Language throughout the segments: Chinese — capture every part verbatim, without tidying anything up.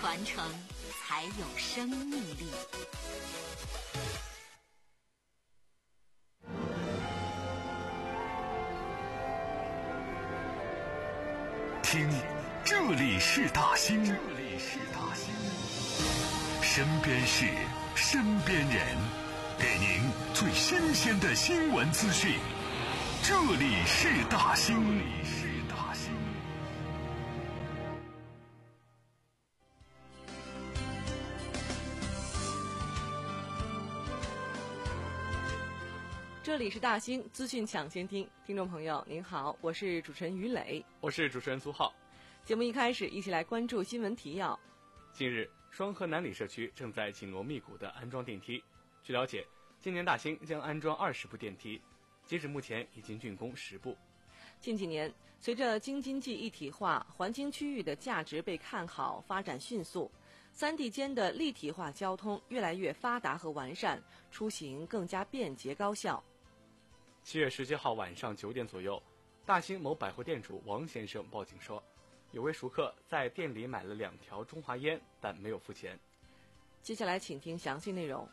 传承才有生命力。 听，这里是大兴，这里是大兴，身边事，身边人，给您最新鲜的新闻资讯。这里是大兴，这里是大兴。 这里是大兴资讯抢先听，听众朋友您好，我是主持人于磊， 我是主持人苏浩。 节目一开始，一起来关注新闻提要。 近日，双河南里社区正在紧锣密鼓地安装电梯。据了解，今年大兴将安装二十部电梯，截止目前已经竣工十部。 近几年，随着京津冀一体化，环京区域的价值被看好，发展迅速，三地间的立体化交通越来越发达和完善，出行更加便捷高效。 七月十七号晚上九点左右，大兴某百货店主王先生报警说，有位熟客在店里买了两条中华烟，但没有付钱。 接下来请听详细内容。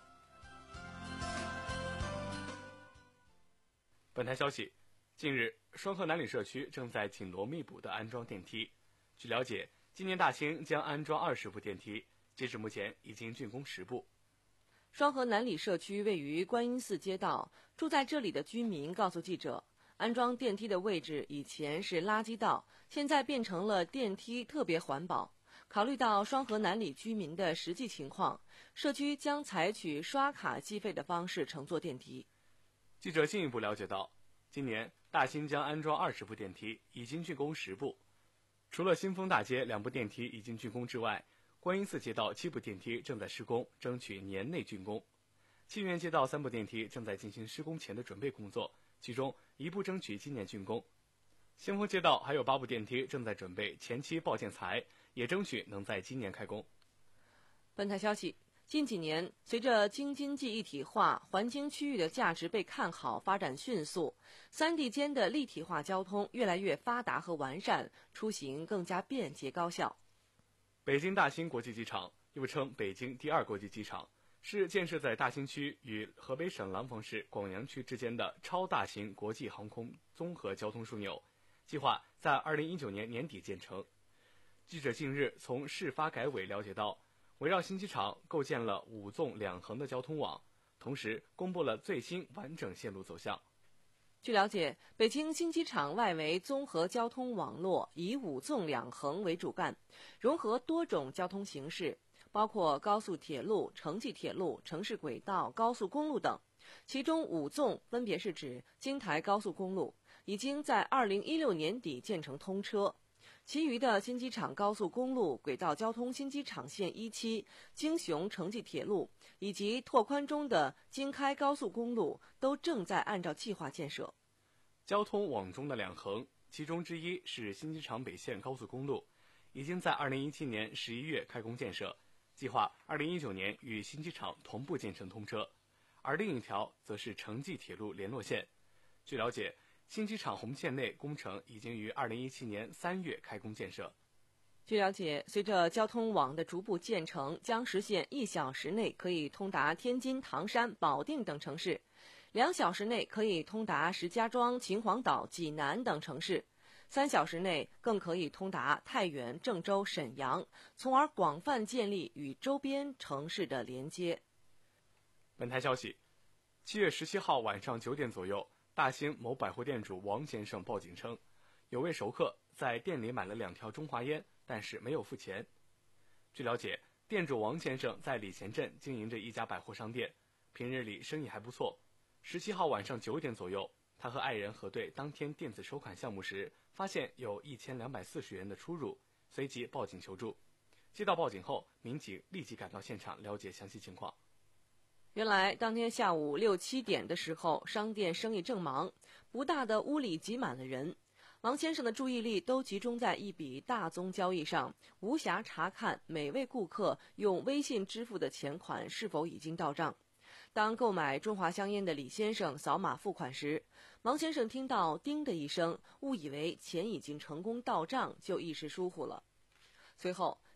本台消息，近日，双河南里社区正在紧锣密鼓地安装电梯。据了解，今年大兴将安装二十部电梯，截止目前已经竣工十部。 双河南里社区位于观音寺街道，住在这里的居民告诉记者，安装电梯的位置以前是垃圾道，现在变成了电梯特别环保。考虑到双河南里居民的实际情况，社区将采取刷卡计费的方式乘坐电梯。 记者进一步了解到，今年大兴将安装二十部电梯，已经竣工十部。除了新丰大街两部电梯已经竣工之外，观音寺街道七部电梯正在施工，争取年内竣工。沁园街道三部电梯正在进行施工前的准备工作，其中一部争取今年竣工。新丰街道还有八部电梯正在准备前期报建材，也争取能在今年开工。 本台消息，近几年，随着京津冀一体化，环京区域的价值被看好，发展迅速，三地间的立体化交通越来越发达和完善，出行更加便捷高效。 北京大兴国际机场，又称北京第二国际机场，是建设在大兴区与河北省廊坊市广阳区之间的超大型国际航空综合交通枢纽，计划在二零一九年年底建成。记者近日从市发改委了解到，围绕新机场构建了五纵两横的交通网，同时公布了最新完整线路走向。 据了解，北京新机场外围综合交通网络以五纵两横为主干，融合多种交通形式，包括高速铁路、城际铁路、城市轨道、高速公路等。其中五纵分别是指京台高速公路，已经在二零一六年底建成通车。其余的新机场高速公路、轨道交通新机场线一期、京雄城际铁路以及拓宽中的京开高速公路都正在按照计划建设。 交通网中的两横，其中之一是新机场北线高速公路，已经在二零一七年十一月开工建设，计划二零一九年与新机场同步建成通车。而另一条则是城际铁路联络线。据了解，新机场红线内工程已经于二零一七年三月开工建设。 据了解，随着交通网的逐步建成，将实现一小时内可以通达天津、唐山、保定等城市，两小时内可以通达石家庄、秦皇岛、济南等城市，三小时内更可以通达太原、郑州、沈阳，从而广泛建立与周边城市的连接。 本台消息，七月十七号晚上九点左右，大兴某百货店主王先生报警称，有位熟客在店里买了两条中华烟，但是没有付钱。据了解，店主王先生在礼贤镇经营着一家百货商店，平日里生意还不错。十七号晚上九点左右，他和爱人核对当天电子收款项目时，发现有一千两百四十元的出入，随即报警求助。接到报警后，民警立即赶到现场了解详细情况。 原来当天下午六七点的时候，商店生意正忙，不大的屋里挤满了人。王先生的注意力都集中在一笔大宗交易上，无暇查看每位顾客用微信支付的钱款是否已经到账。当购买中华香烟的李先生扫码付款时，王先生听到叮的一声，误以为钱已经成功到账，就一时疏忽了。随后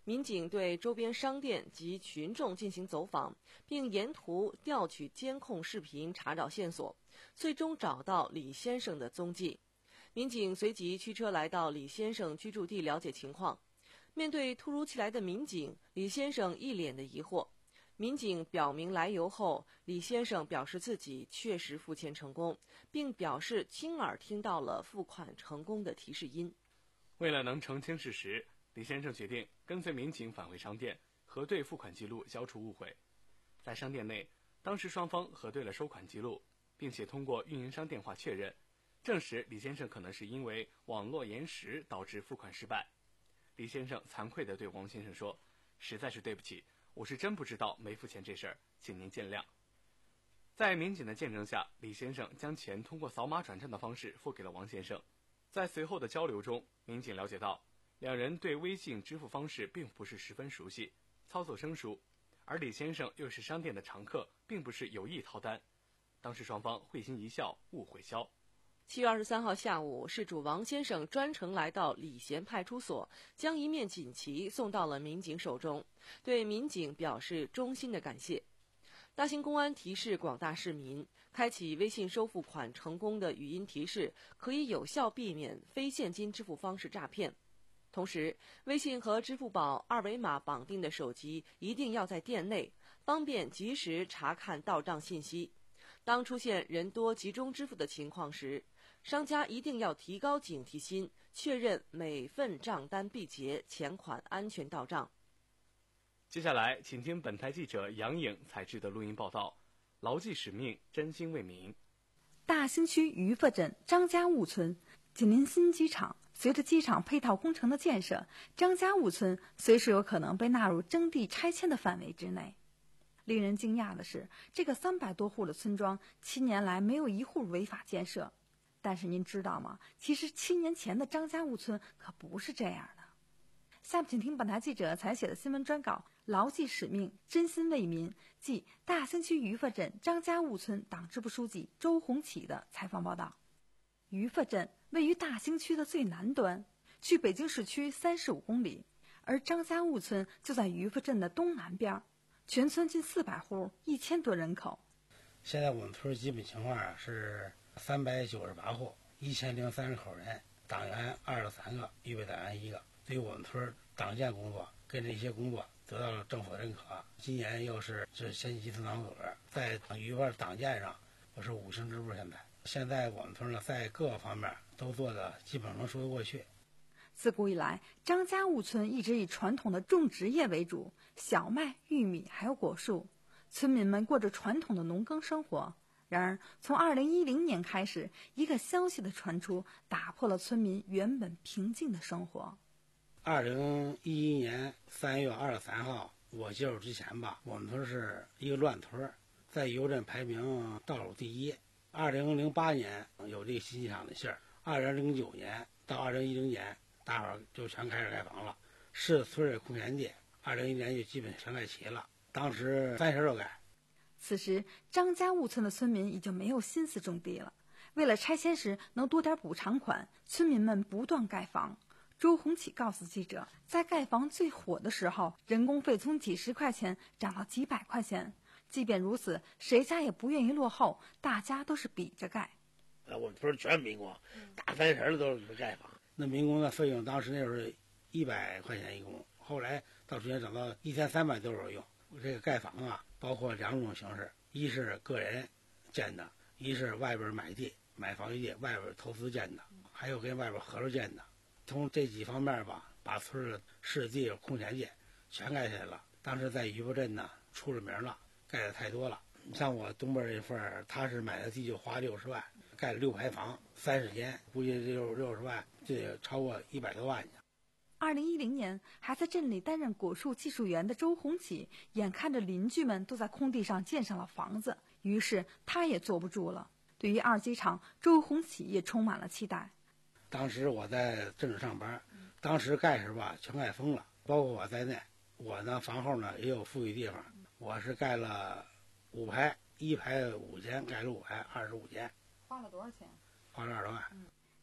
民警对周边商店及群众进行走访，并沿途调取监控视频查找线索，最终找到李先生的踪迹。民警随即驱车来到李先生居住地了解情况。面对突如其来的民警，李先生一脸的疑惑。民警表明来由后，李先生表示自己确实付钱成功，并表示亲耳听到了付款成功的提示音。 为了能澄清事实，李先生决定跟随民警返回商店，核对付款记录，消除误会。在商店内，当时双方核对了收款记录，并且通过运营商电话确认，证实李先生可能是因为网络延时导致付款失败。李先生惭愧地对王先生说：“实在是对不起，我是真不知道没付钱这事儿，请您见谅。”在民警的见证下，李先生将钱通过扫码转账的方式付给了王先生。在随后的交流中，民警了解到，两人对微信支付方式并不是十分熟悉，操作生疏，而李先生又是商店的常客，并不是有意掏单。当时双方会心一笑，误会消。 七月二十三号下午，事主王先生专程来到礼贤派出所，将一面锦旗送到了民警手中，对民警表示衷心的感谢。大兴公安提示广大市民，开启微信收付款成功的语音提示，可以有效避免非现金支付方式诈骗。同时，微信和支付宝二维码绑定的手机一定要在店内，方便及时查看到账信息。当出现人多集中支付的情况时，商家一定要提高警惕心，确认每份账单必结，钱款安全到账。 接下来，请听本台记者杨颖采制的录音报道：牢记使命，真心为民。 大兴区于佛镇张家坞村紧邻新机场，随着机场配套工程的建设，张家坞村随时有可能被纳入征地拆迁的范围之内。令人惊讶的是，这个三百多户的村庄，七年来没有一户违法建设。但是您知道吗？其实七年前的张家坞村可不是这样的。下面请听本台记者采写的新闻专稿《牢记使命，真心为民》，即大兴区于佛镇张家坞村党支部书记周红启的采访报道。于佛镇位于大兴区的最南端，距北京市区三十五公里，而张家坞村就在于佛镇的东南边，全村近四百户，一千多人口。 现在我们村基本情况是三百九十八户，一千零三十口人，党员二十三个，预备党员一个。对于我们村党建工作跟这些工作得到了政府的认可。今年又是这县级村党组织在于佛党建上，我是五星支部。现在现在我们村呢，在各个方面都做的基本上能说得过去。 自古以来，张家坞村一直以传统的种植业为主，小麦、玉米还有果树，村民们过着传统的农耕生活。然而，从二零一零年开始，一个消息的传出，打破了村民原本平静的生活。 二零一一年三月二十三号，我接手之前吧，我们村是一个乱村，在邮镇排名倒数第一。二零零八年有这个新机场的信儿，二零零九年到二零一零年，大伙儿就全开始盖房了。市村的空田地，二零一零年就基本全盖齐了，当时三十多盖。 此时，张家坞村的村民已经没有心思种地了。为了拆迁时能多点补偿款，村民们不断盖房。周红启告诉记者，在盖房最火的时候，人工费从几十块钱涨到几百块钱。即便如此，谁家也不愿意落后，大家都是比着盖。 呃，我们村全民工，大三十的都是盖房。那民工的费用当时那时候一百块钱一工，后来到逐渐涨到一千三百多少用。这个盖房啊，包括两种形式，一是个人建的，一是外边买地买房地外边投资建的，还有跟外边合作建的。从这几方面吧，把村的市地空田地全盖下来了。当时在于佛镇呢出了名了，盖的太多了。像我东边这份儿，他是买的地就花六十万，盖了六排房，三十间，估计六六十万，这也超过一百多万去。 二零一零年，还在镇里担任果树技术员的周红启，眼看着邻居们都在空地上建上了房子，于是他也坐不住了。对于二机场，周红启也充满了期待。 当时我在镇里上班，当时盖时吧全盖疯了，包括我在内。我呢房后呢也有富裕地方，我是盖了五排，一排五间，盖了五排，二十五间。 花了多少钱？ 花了二十万。 嗯，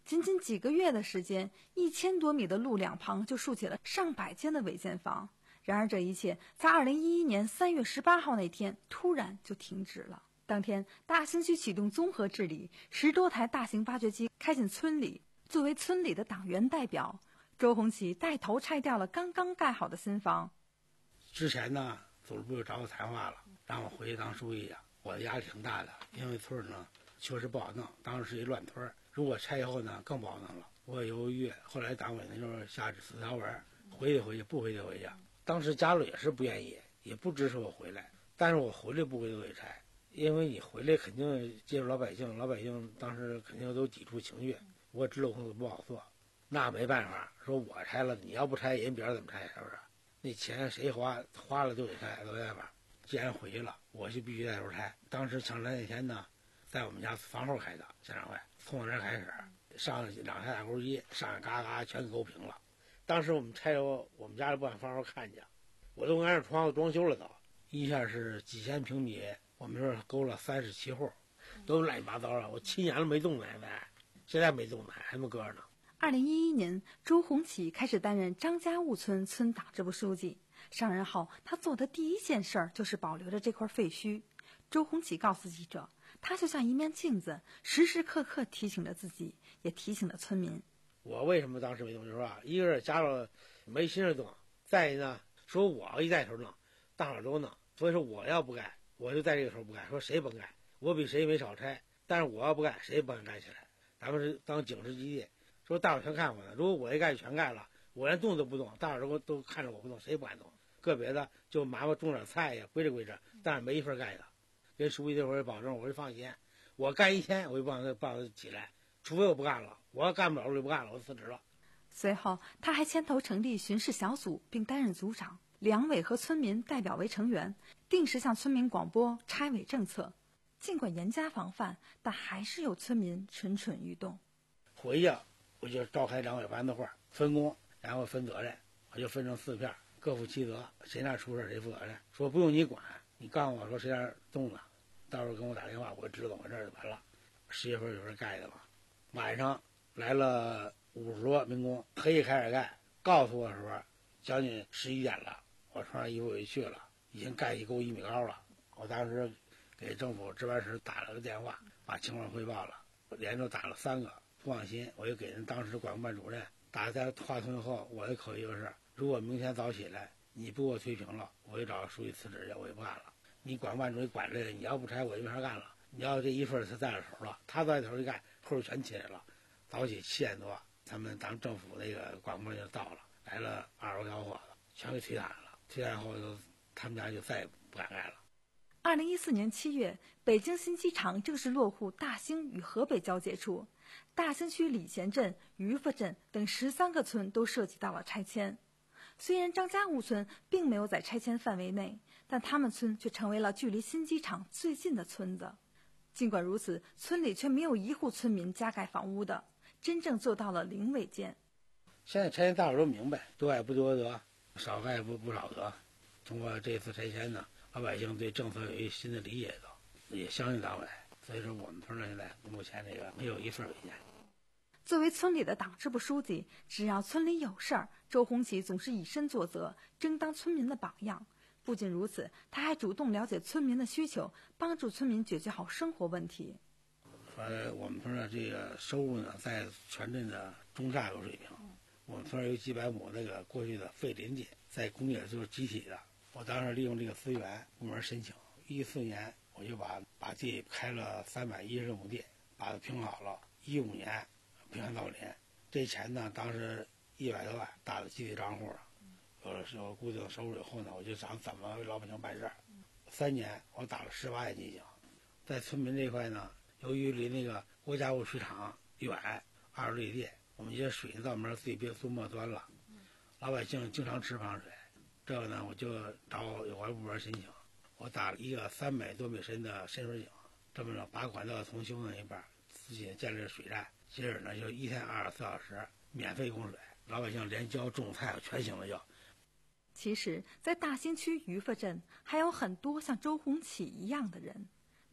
仅仅几个月的时间，一千多米的路两旁就竖起了上百间的违建房。然而这一切在二零一一年三月十八号那天突然就停止了。当天，大兴区启动综合治理，十多台大型挖掘机开进村里。作为村里的党员代表，周鸿启带头拆掉了刚刚盖好的新房。 之前呢，组织部就找我谈话了，让我回去当书记啊。我的压力挺大的，因为村呢确实不好弄，当时是一乱村，如果拆以后呢更不好弄了。我也犹豫，后来党委呢就是下指条文，回去回去，不回去回去。当时家里也是不愿意，也不支持我回来，但是我回来不回去都得拆，因为你回来肯定接触老百姓，老百姓当时肯定都抵触情绪，我知道工作不好做，那没办法，说我拆了，你要不拆，人别人怎么拆？是不是？那钱谁花，花了就得拆，没办法。既然回去了，我就必须带头拆。当时抢拆那天呢，在我们家房后开的现场会，从我这开始，上两台大钩机，上面嘎嘎全勾平了。当时我们拆了，我们家里不敢房后看见，我都按着窗户装修了都，一下是几千平米，我们这儿勾了三十七户，都乱七八糟了。我七年了没动呢，现在现在没动呢，还没搁着呢。 二零一一年，周鸿启开始担任张家坞村村党支部书记。上任后，他做的第一件事儿就是保留着这块废墟。周鸿启告诉记者，他就像一面镜子，时时刻刻提醒着自己，也提醒着村民。 我为什么当时没动？就是说，一个是家里没心思动，再一呢，说我一带头弄，大伙都弄，所以说我要不干，我就在这个时候不干。说谁甭干，我比谁没少拆，但是我要不干，谁不敢干起来？咱们是当警示基地，说大伙全看我呢。如果我一干就全干了，我连动都不动，大伙都都看着我不动，谁不敢动？个别的就麻烦种点菜呀，归着归着，但是没一份干的。跟书记这会儿保证，我就放心，我干一天我就帮他帮他起来，除非我不干了，我要干不了我就不干了，我辞职了。 随后，他还牵头成立巡视小组，并担任组长，两委和村民代表为成员，定时向村民广播拆违政策。尽管严加防范，但还是有村民蠢蠢欲动。 回去我就召开两委班子会，分工，然后分责任，我就分成四片，各负其责，谁那出事谁负责任。说不用你管，你告诉我说谁那动了，到时候跟我打电话，我知道怎么回事就完了。十月份有人盖的嘛，晚上来了五十多民工，黑夜开始盖，告诉我的时候将近十一点了，我穿上衣服我就去了，已经盖一沟一米高了。我当时给政府值班室打了个电话，把情况汇报了，连着打了三个，不放心，我就给人当时管控办主任打在话筒以后，我的口一个是，如果明天早起来你不给我推平了，我就找书记辞职去，我也不干了。你管控办主任管这个，你要不拆我就没法干了。你要这一份他在了头了，他在头一干，后头全起来了。早起七点多，咱们咱们政府那个管控就到了，来了二十多小伙子，全给推翻了。推翻后就他们家就再也不敢干了。 二零一四年七月，北京新机场正式落户大兴与河北交界处，大兴区礼贤镇、于佛镇等十三个村都涉及到了拆迁。虽然张家坞村并没有在拆迁范围内，但他们村却成为了距离新机场最近的村子。尽管如此，村里却没有一户村民加盖房屋的，真正做到了零违建。 现在拆迁大伙都明白，多盖不多得，少盖不不少得。通过这次拆迁呢，老百姓对政策有一新的理解的，也相信党委。所以说我们村呢现在目前这个没有一份违建。 作为村里的党支部书记，只要村里有事儿，周鸿启总是以身作则，争当村民的榜样。不仅如此，他还主动了解村民的需求，帮助村民解决好生活问题。 说我们村的这个收入呢，在全镇的中下游水平。我们村有几百亩那个过去的废林地，在工业就是集体的。我当时利用这个资源，部门申请，一四年我就把把地开了三百一十亩地，把它平好了。一五年平安造林，这钱呢，当时一百多万打到集体账户了。有了有了固定收入以后呢，我就想怎么为老百姓办事儿。三年我打了十八亿基金，在村民这块呢，由于离那个国家物水厂远二十里地，我们一些水到门自己别做末端了，老百姓经常吃防水。这个呢，我就找有关部门申请，我打了一个三百多米深的深水井，这么着把管道重修那一半，自己建立了水站，接着呢就一天二十四小时免费供水，老百姓连浇种菜全行了就。 其实，在大兴区于佛镇还有很多像周鸿启一样的人，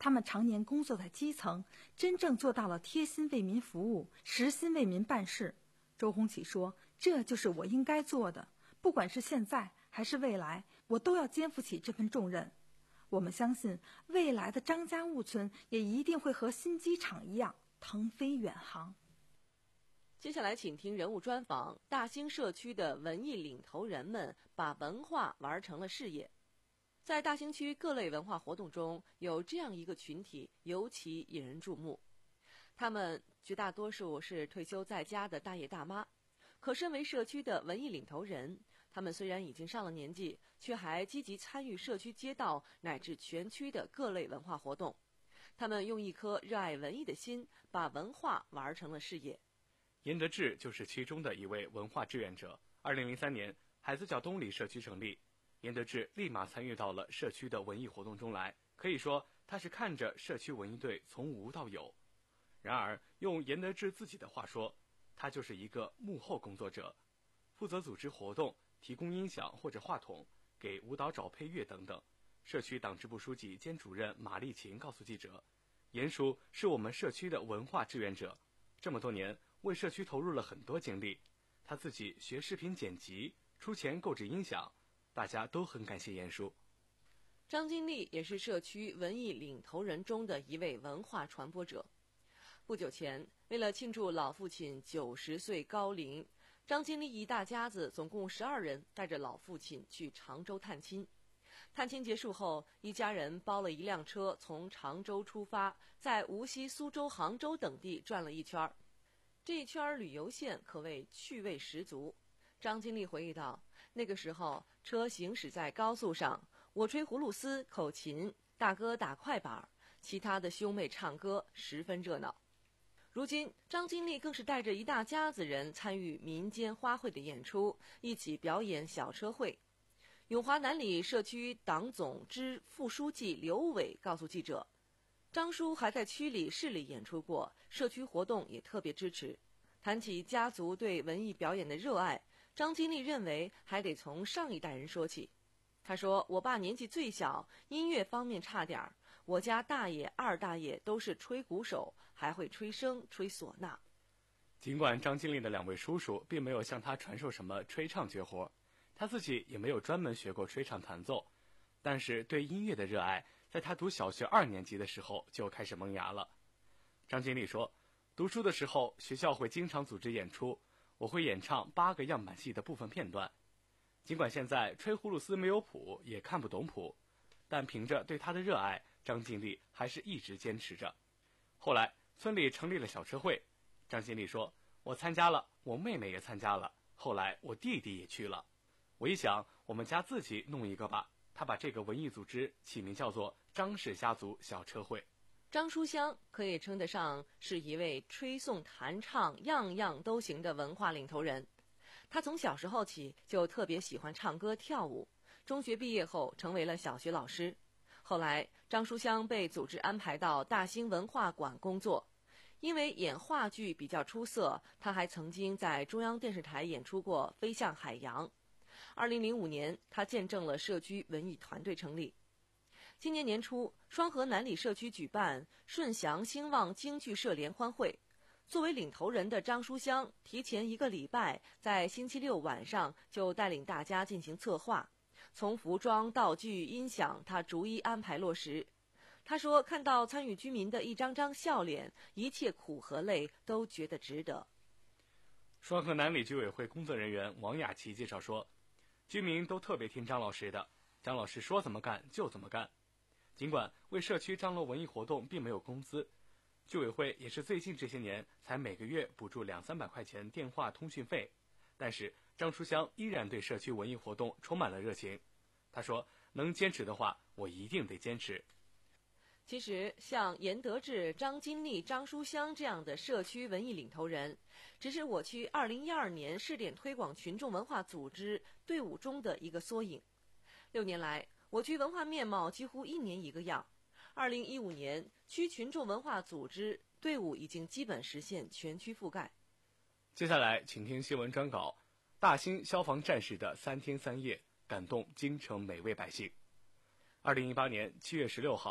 他们常年工作在基层，真正做到了贴心为民服务，实心为民办事。周鸿启说，这就是我应该做的，不管是现在还是未来，我都要肩负起这份重任。我们相信，未来的张家务村也一定会和新机场一样腾飞远航。 接下来请听人物专访，大兴社区的文艺领头人们把文化玩成了事业。在大兴区各类文化活动中，有这样一个群体尤其引人注目，他们绝大多数是退休在家的大爷大妈，可身为社区的文艺领头人，他们虽然已经上了年纪，却还积极参与社区街道乃至全区的各类文化活动。他们用一颗热爱文艺的心，把文化玩成了事业。 严德志就是其中的一位文化志愿者。二零零三年，海子角东里社区成立，严德志立马参与到了社区的文艺活动中来，可以说他是看着社区文艺队从无到有。然而，用严德志自己的话说，他就是一个幕后工作者，负责组织活动，提供音响或者话筒，给舞蹈找配乐等等。社区党支部书记兼主任马丽琴告诉记者，严叔是我们社区的文化志愿者，这么多年为社区投入了很多精力，他自己学视频剪辑，出钱购置音响，大家都很感谢严叔。 张金丽也是社区文艺领头人中的一位文化传播者。不久前，为了庆祝老父亲九十岁高龄，张金丽一大家子总共十二人带着老父亲去常州探亲。探亲结束后，一家人包了一辆车从常州出发，在无锡、苏州、杭州等地转了一圈。这一圈旅游线可谓趣味十足。张金丽回忆道，那个时候车行驶在高速上，我吹葫芦丝、口琴，大哥打快板，其他的兄妹唱歌，十分热闹。如今，张金丽更是带着一大家子人参与民间花卉的演出，一起表演小车会。永华南里社区党总支副书记刘伟告诉记者，张叔还在区里市里演出过，社区活动也特别支持。谈起家族对文艺表演的热爱，张金丽认为还得从上一代人说起。他说，我爸年纪最小，音乐方面差点儿，我家大爷二大爷都是吹鼓手，还会吹笙吹唢呐。 尽管张金丽的两位叔叔并没有向他传授什么吹唱绝活，他自己也没有专门学过吹唱弹奏，但是对音乐的热爱在他读小学二年级的时候就开始萌芽了。张金丽说，读书的时候学校会经常组织演出，我会演唱八个样板戏的部分片段。尽管现在吹葫芦丝没有谱，也看不懂谱，但凭着对他的热爱，张金丽还是一直坚持着。后来村里成立了小车会，张金丽说，我参加了，我妹妹也参加了，后来我弟弟也去了。我一想，我们家自己弄一个吧，他把这个文艺组织起名叫做张氏家族小车会。 张书香可以称得上是一位吹诵弹唱样样都行的文化领头人。他从小时候起就特别喜欢唱歌跳舞，中学毕业后成为了小学老师。后来张书香被组织安排到大兴文化馆工作，因为演话剧比较出色，他还曾经在中央电视台演出过《飞向海洋》。二零零五年，他见证了社区文艺团队成立。今年年初，双河南里社区举办顺祥兴旺京剧社联欢会。作为领头人的张书香提前一个礼拜，在星期六晚上就带领大家进行策划，从服装、道具、音响，他逐一安排落实。他说，看到参与居民的一张张笑脸，一切苦和累都觉得值得。 双河南里居委会工作人员王雅琪介绍说，居民都特别听张老师的，张老师说怎么干就怎么干。尽管为社区张罗文艺活动并没有工资，居委会也是最近这些年才每个月补助两三百块钱电话通讯费，但是张书香依然对社区文艺活动充满了热情。他说，能坚持的话，我一定得坚持。 其实像严德志、张金丽、张书香这样的社区文艺领头人，只是我区二零一二年试点推广群众文化组织队伍中的一个缩影。六年来，我区文化面貌几乎一年一个样。二零一五年，区群众文化组织队伍已经基本实现全区覆盖。 接下来，请听新闻专稿：大兴消防战士的三天三夜，感动京城每位百姓。二零一八年七月十六号，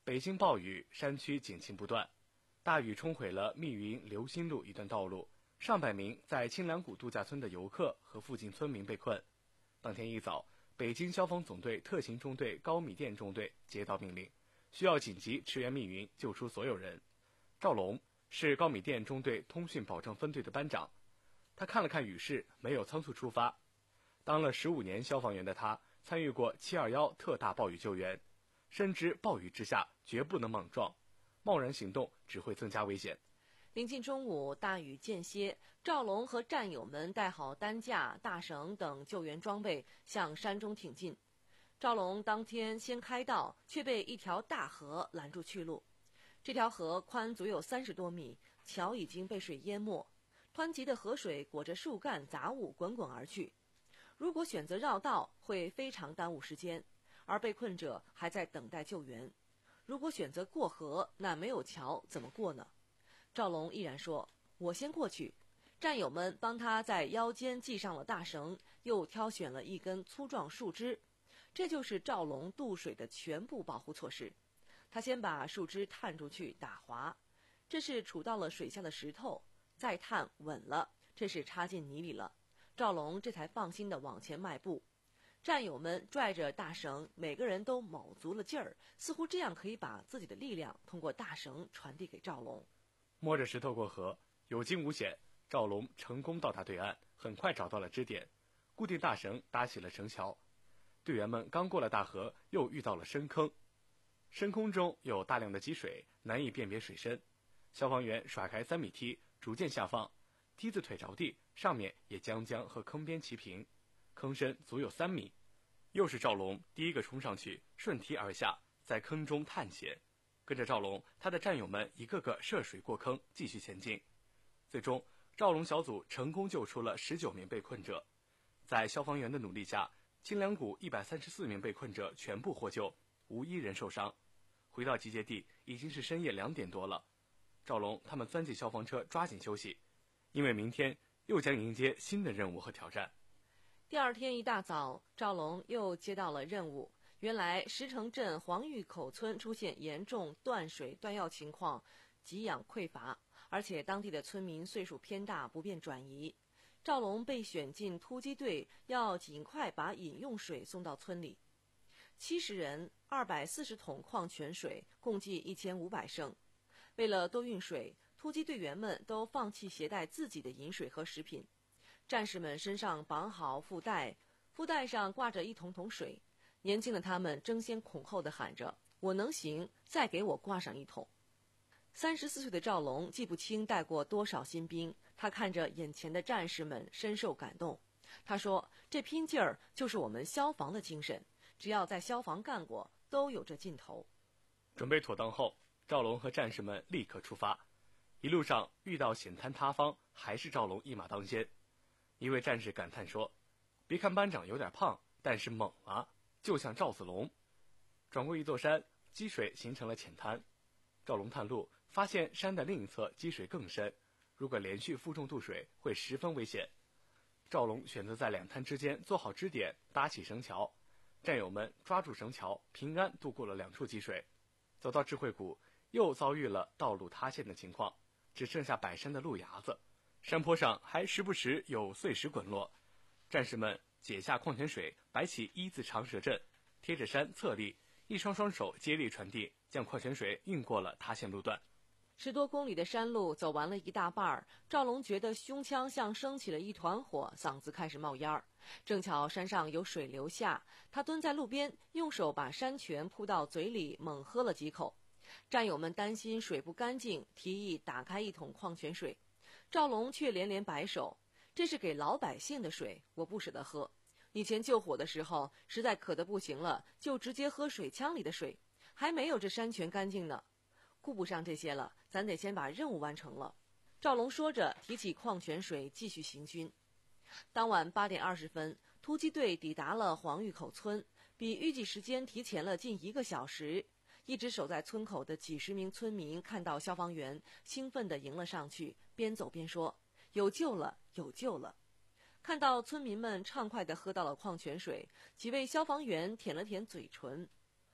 北京暴雨，山区警情不断，大雨冲毁了密云流心路一段道路，上百名在清凉谷度假村的游客和附近村民被困。当天一早，北京消防总队特勤中队高米店中队接到命令，需要紧急驰援密云，救出所有人。赵龙是高米店中队通讯保障分队的班长，他看了看雨势，没有仓促出发。当了十五年消防员的他，参与过七二一特大暴雨救援，深知暴雨之下绝不能莽撞，贸然行动只会增加危险。 临近中午，大雨间歇，赵龙和战友们带好担架、大绳等救援装备，向山中挺进。赵龙当天先开道，却被一条大河拦住去路。这条河宽足有三十多米，桥已经被水淹没，湍急的河水裹着树干杂物滚滚而去。如果选择绕道，会非常耽误时间，而被困者还在等待救援。如果选择过河，那没有桥怎么过呢？赵龙毅然说：“我先过去。”战友们帮他在腰间系上了大绳，又挑选了一根粗壮树枝，这就是赵龙渡水的全部保护措施。他先把树枝探出去打滑，这是杵到了水下的石头，再探稳了，这是插进泥里了。赵龙这才放心地往前迈步。战友们拽着大绳，每个人都卯足了劲儿，似乎这样可以把自己的力量通过大绳传递给赵龙。 摸着石头过河，有惊无险，赵龙成功到达对岸，很快找到了支点，固定大绳，搭起了绳桥。队员们刚过了大河，又遇到了深坑，深空中有大量的积水，难以辨别水深。消防员甩开三米梯，逐渐下放，梯子腿着地，上面也将将和坑边齐平，坑深足有三米。又是赵龙第一个冲上去，顺梯而下，在坑中探险。跟着赵龙，他的战友们一个个涉水过坑，继续前进。最终，赵龙小组成功救出了十九名被困者。在消防员的努力下，清凉谷一百三十四名被困者全部获救，无一人受伤。回到集结地，已经是深夜两点多了。赵龙他们钻进消防车，抓紧休息，因为明天又将迎接新的任务和挑战。 第二天一大早，赵龙又接到了任务。原来石城镇黄峪口村出现严重断水断药情况，给养匮乏，而且当地的村民岁数偏大，不便转移。赵龙被选进突击队，要尽快把饮用水送到村里。七十人，二百四十桶矿泉水，共计一千五百升。为了多运水，突击队员们都放弃携带自己的饮水和食品。战士们身上绑好腹带，腹带上挂着一桶桶水。年轻的他们争先恐后地喊着：“我能行，再给我挂上一桶。”三十四岁的赵龙记不清带过多少新兵，他看着眼前的战士们，深受感动。他说：“这拼劲儿就是我们消防的精神，只要在消防干过，都有这劲头。” 准备妥当后，赵龙和战士们立刻出发。一路上遇到险滩塌方，还是赵龙一马当先。一位战士感叹说：“别看班长有点胖，但是猛啊，就像赵子龙。”转过一座山，积水形成了浅滩。赵龙探路，发现山的另一侧积水更深，如果连续负重渡水，会十分危险。赵龙选择在两滩之间做好支点，搭起绳桥。战友们抓住绳桥，平安渡过了两处积水。走到智慧谷，又遭遇了道路塌陷的情况，只剩下柏山的路牙子，山坡上还时不时有碎石滚落。战士们解下矿泉水，摆起一字长蛇阵，贴着山侧立，一双双手接力传递，将矿泉水运过了塌陷路段。 十多公里的山路走完了一大半儿，赵龙觉得胸腔像升起了一团火，嗓子开始冒烟儿。正巧山上有水流下，他蹲在路边，用手把山泉扑到嘴里，猛喝了几口。战友们担心水不干净，提议打开一桶矿泉水，赵龙却连连摆手：“这是给老百姓的水，我不舍得喝。以前救火的时候，实在渴得不行了，就直接喝水枪里的水，还没有这山泉干净呢。顾不上这些了，咱得先把任务完成了。”赵龙说着，提起矿泉水继续行军。当晚八点二十分，突击队抵达了黄峪口村，比预计时间提前了近一个小时。一直守在村口的几十名村民看到消防员，兴奋地迎了上去，边走边说：“有救了，有救了！”看到村民们畅快地喝到了矿泉水，几位消防员舔了舔嘴唇。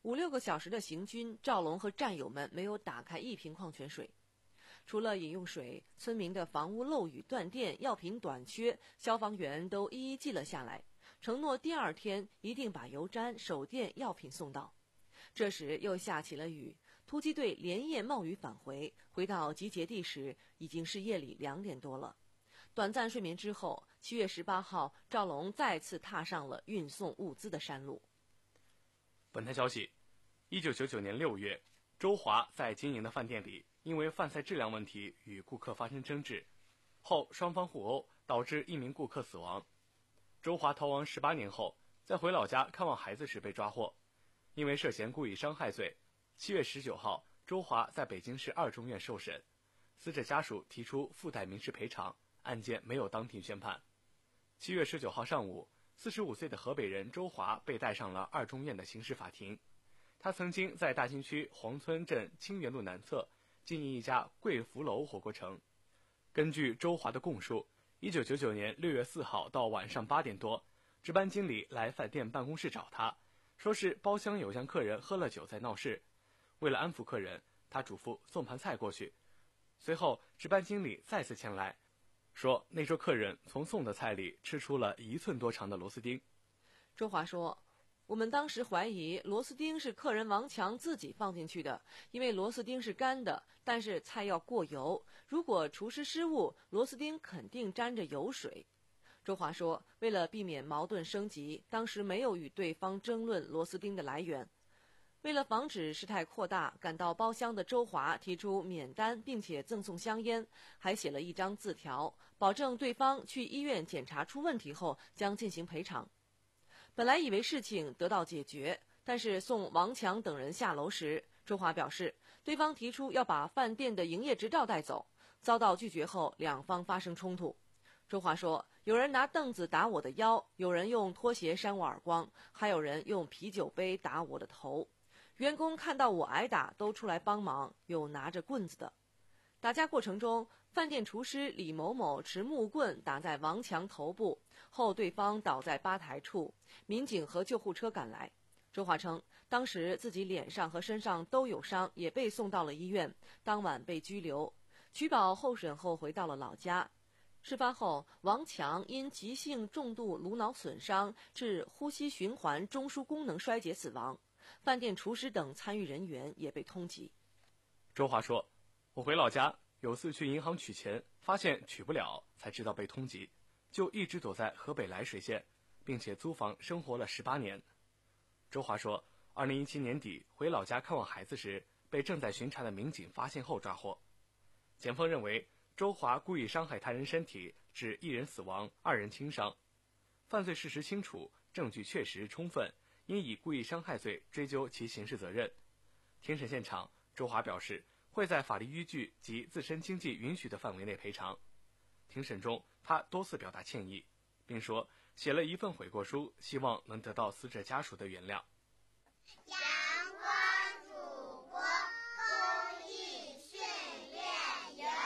五六个小时的行军，赵龙和战友们没有打开一瓶矿泉水。除了饮用水，村民的房屋漏雨、断电、药品短缺，消防员都一一记了下来，承诺第二天一定把油毡、手电、药品送到。这时又下起了雨，突击队连夜冒雨返回，回到集结地时已经是夜里两点多了。短暂睡眠之后，七月十八号，赵龙再次踏上了运送物资的山路。 本台消息，一九九九年六月，周华在经营的饭店里因为饭菜质量问题与顾客发生争执，后双方互殴，导致一名顾客死亡。周华逃亡十八年后，在回老家看望孩子时被抓获，因为涉嫌故意伤害罪，七月十九号，周华在北京市二中院受审，死者家属提出附带民事赔偿，案件没有当庭宣判。七月十九号上午，四十五岁的河北人周华被带上了二中院的刑事法庭。他曾经在大兴区黄村镇清源路南侧经营一家贵福楼火锅城。根据周华的供述，一九九九年六月四号到晚上八点多，值班经理来饭店办公室找他，说是包厢有向客人喝了酒在闹事。为了安抚客人，他嘱咐送盘菜过去。随后值班经理再次前来，说那桌客人从送的菜里吃出了一寸多长的螺丝钉。 周华说，我们当时怀疑螺丝钉是客人王强自己放进去的，因为螺丝钉是干的，但是菜要过油，如果厨师失误，螺丝钉肯定沾着油水。周华说，为了避免矛盾升级，当时没有与对方争论螺丝钉的来源。为了防止事态扩大，赶到包厢的周华提出免单，并且赠送香烟，还写了一张字条，保证对方去医院检查出问题后将进行赔偿。本来以为事情得到解决，但是送王强等人下楼时，周华表示对方提出要把饭店的营业执照带走，遭到拒绝后两方发生冲突。周华说，有人拿凳子打我的腰，有人用拖鞋扇我耳光，还有人用啤酒杯打我的头。员工看到我挨打都出来帮忙，有拿着棍子的。打架过程中，饭店厨师李某某持木棍打在王强头部后，对方倒在吧台处，民警和救护车赶来。周华称，当时自己脸上和身上都有伤，也被送到了医院，当晚被拘留。取保候审后回到了老家。事发后，王强因急性重度颅脑损伤致呼吸循环中枢功能衰竭死亡，饭店厨师等参与人员也被通缉。 周华说，我回老家有次去银行取钱，发现取不了，才知道被通缉，就一直躲在河北涞水县，并且租房生活了十八年。周华说，二零一七年底回老家看望孩子时，被正在巡查的民警发现后抓获。检方认为，周华故意伤害他人身体，致一人死亡，二人轻伤，犯罪事实清楚，证据确实充分，应以故意伤害罪追究其刑事责任。庭审现场，周华表示会在法律依据及自身经济允许的范围内赔偿。庭审中，他多次表达歉意，并说写了一份悔过书，希望能得到死者家属的原谅。 阳光主播公益训练营。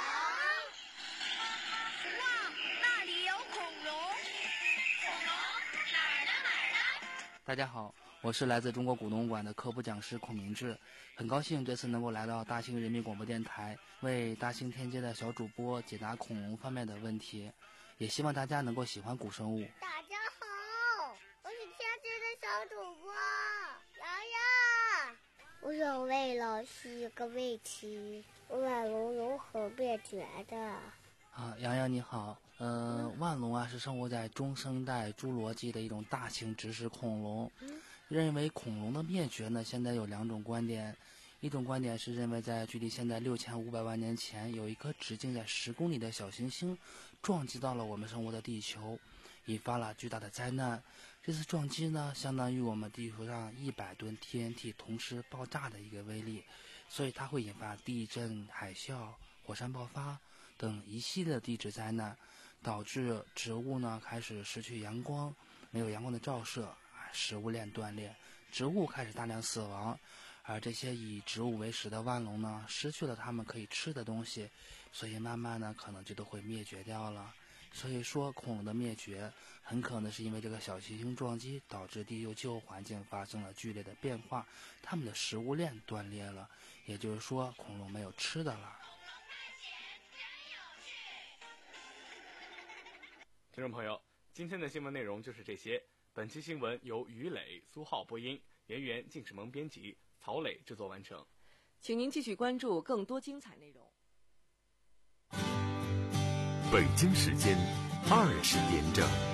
哇，那里有恐龙！恐龙哪儿呢哪儿呢？ 大家好，我是来自中国古农馆的科普讲师孔明志，很高兴这次能够来到大兴人民广播电台，为大兴天街的小主播解答恐龙方面的问题，也希望大家能够喜欢古生物。 大家好，我是天街的小主播洋洋。我想问老师一个问题：万龙如何灭绝的？ 啊，洋洋你好，呃，万龙啊是生活在中生代侏罗纪的一种大型植食恐龙。认为恐龙的灭绝呢，现在有两种观点。一种观点是认为在距离现在六千五百万年前，有一颗直径在十公里的小行星撞击到了我们生活的地球，引发了巨大的灾难。这次撞击呢，相当于我们地球上一百吨 T N T 同时爆炸的一个威力，所以它会引发地震、海啸、火山爆发等一系列的地质灾难，导致植物呢开始失去阳光，没有阳光的照射，食物链断裂，植物开始大量死亡。而这些以植物为食的万龙呢，失去了它们可以吃的东西，所以慢慢呢可能就都会灭绝掉了。 所以说恐龙的灭绝很可能是因为这个小行星撞击导致地球气候环境发生了剧烈的变化，它们的食物链断裂了，也就是说恐龙没有吃的了。 听众朋友，今天的新闻内容就是这些。本期新闻由于磊、苏浩播音，袁源、靳世萌编辑，曹磊制作完成。 请您继续关注更多精彩内容。 北京时间二十点整。